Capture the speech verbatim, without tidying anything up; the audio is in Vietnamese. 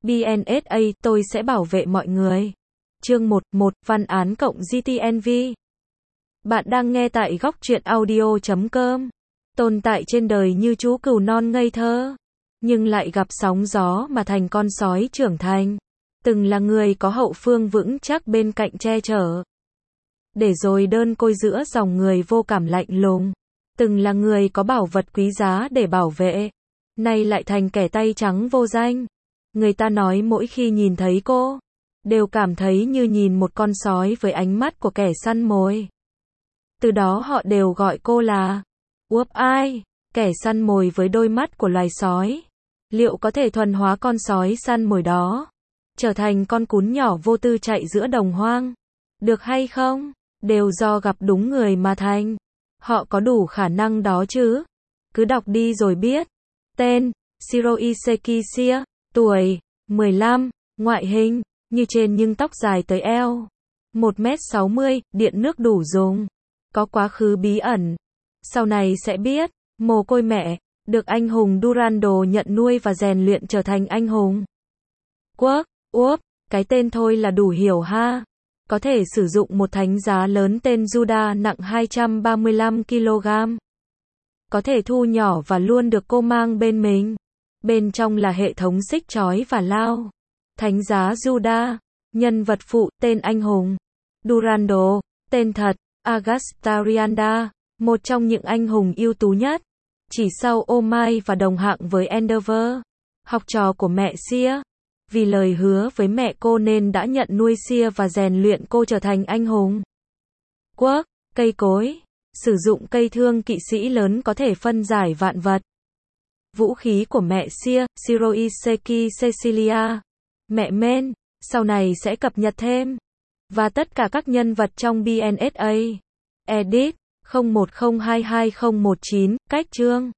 bê en ét a, tôi sẽ bảo vệ mọi người. Chương một, một, văn án cộng giê tê en vê. Bạn đang nghe tại góc truyện audio chấm com. Tồn tại trên đời như chú cừu non ngây thơ, nhưng lại gặp sóng gió mà thành con sói trưởng thành. Từng là người có hậu phương vững chắc bên cạnh che chở, để rồi đơn côi giữa dòng người vô cảm lạnh lùng. Từng là người có bảo vật quý giá để bảo vệ, nay lại thành kẻ tay trắng vô danh. Người ta nói mỗi khi nhìn thấy cô, đều cảm thấy như nhìn một con sói với ánh mắt của kẻ săn mồi. Từ đó họ đều gọi cô là Wolf-Eye, kẻ săn mồi với đôi mắt của loài sói. Liệu có thể thuần hóa con sói săn mồi đó, trở thành con cún nhỏ vô tư chạy giữa đồng hoang, được hay không? Đều do gặp đúng người mà thành. Họ có đủ khả năng đó chứ? Cứ đọc đi rồi biết. Tên: Shiroiseki Kishia. Tuổi: mười lăm. Ngoại hình: như trên nhưng tóc dài tới eo. một mét sáu mươi, điện nước đủ dùng. Có quá khứ bí ẩn, sau này sẽ biết. Mồ côi mẹ, được anh hùng Durando nhận nuôi và rèn luyện trở thành anh hùng. Quốc: Uốp, cái tên thôi là đủ hiểu ha. Có thể sử dụng một thánh giá lớn tên Judah nặng hai trăm ba mươi lăm ki lô gam. Có thể thu nhỏ và luôn được cô mang bên mình. Bên trong là hệ thống xích trói và lao. Thánh giá Judah. Nhân vật phụ: tên anh hùng Durando. Tên thật: Agastarianda, một trong những anh hùng ưu tú nhất, chỉ sau Omai và đồng hạng với Endeavor, học trò của mẹ Sia. Vì lời hứa với mẹ cô nên đã nhận nuôi Sia và rèn luyện cô trở thành anh hùng. Quốc: cây cối. Sử dụng cây thương kỵ sĩ lớn có thể phân giải vạn vật. Vũ khí của mẹ Sia: Shiroiseki Cecilia. Mẹ Men, sau này sẽ cập nhật thêm. Và tất cả các nhân vật trong bê en ét a. Edit: không một không hai hai không một chín. Cách chương